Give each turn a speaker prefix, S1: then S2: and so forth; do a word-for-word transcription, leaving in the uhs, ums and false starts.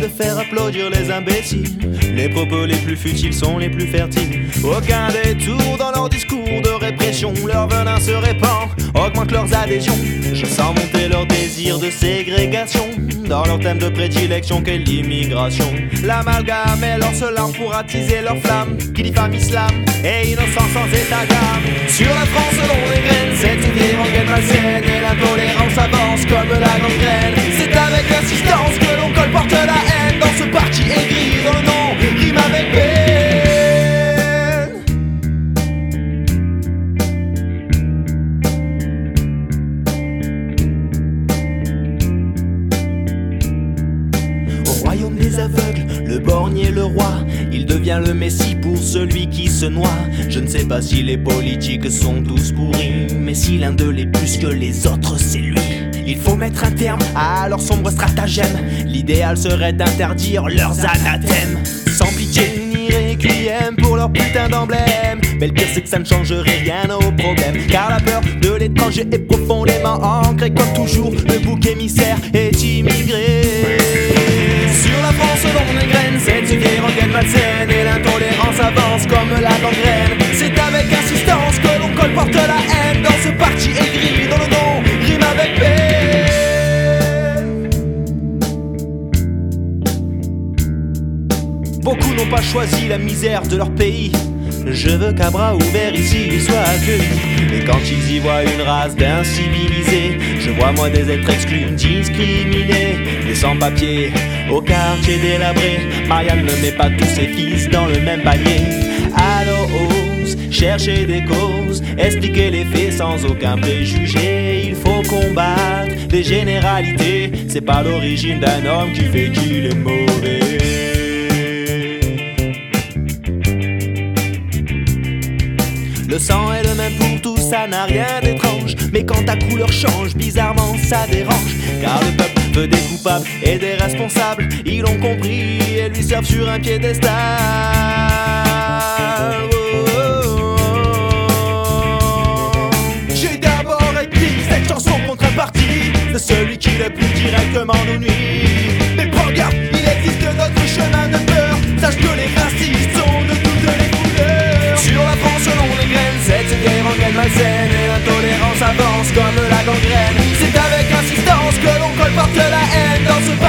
S1: de faire applaudir les imbéciles. Les propos les plus futiles sont les plus fertiles. Aucun détour dans leur discours de répression. Leur venin se répand, augmente leurs adhésions. Je sens monter leur désir de ségrégation. Dans leur thème de prédilection qu'est l'immigration. L'amalgame est leur seule arme pour attiser leur flamme. Qui dit femme islam et innocence sans état d'âme. Sur la France selon les graines, cette idée rengaine malsaine. Et l'intolérance avance comme la gangrène. C'est avec insistance que l'on colporte la haine. Dans ce parti aigri dont le nom rime avec peine. Au royaume des aveugles, le borgnier le roi, il devient le messie pour celui qui se noie. Je ne sais pas si les politiques sont tous pourris, mais si l'un d'eux l'est plus que les autres, c'est lui. Il faut mettre un terme à leur sombre stratagème. L'idéal serait d'interdire leurs anathèmes. Sans pitié ni requiem pour leur putain d'emblème. Mais le pire c'est que ça ne changerait rien au problème. Car la peur de l'étranger est profondément ancrée. Comme toujours, le bouc émissaire est immigré. Sur la France selon les graines, cette idée rengaine malsaine. Et l'intolérance avance comme la gangrène. C'est avec insistance que l'on colporte la haine. Dans ce parti aigri dont le nom rime avec peine. Beaucoup n'ont pas choisi la misère de leur pays. Je veux qu'à bras ouverts ici ils soient accueillis. Et quand ils y voient une race d'incivilisés, je vois moi des êtres exclus, discriminés. Des sans-papiers au quartier délabré. Marianne ne met pas tous ses fils dans le même panier. Alors ose chercher des causes, expliquer les faits sans aucun préjugé. Il faut combattre des généralités. C'est pas l'origine d'un homme qui fait qu'il est mauvais. Le sang est le même pour tous, ça n'a rien d'étrange. Mais quand ta couleur change, bizarrement ça dérange. Car le peuple veut des coupables et des responsables. Ils l'ont compris et lui servent sur un piédestal. Oh, oh, oh. J'ai d'abord écrit cette chanson contrepartie de celui qui le plus directement nous nuit. Mais prends garde, il existe d'autres chemins de peur. Sache que les racistes sont de toutes les couleurs. Sur la France selon les graines, cette idée rengaine malsaine. Et l'intolérance avance comme la gangrène. C'est avec insistance que l'on colporte la haine dans ce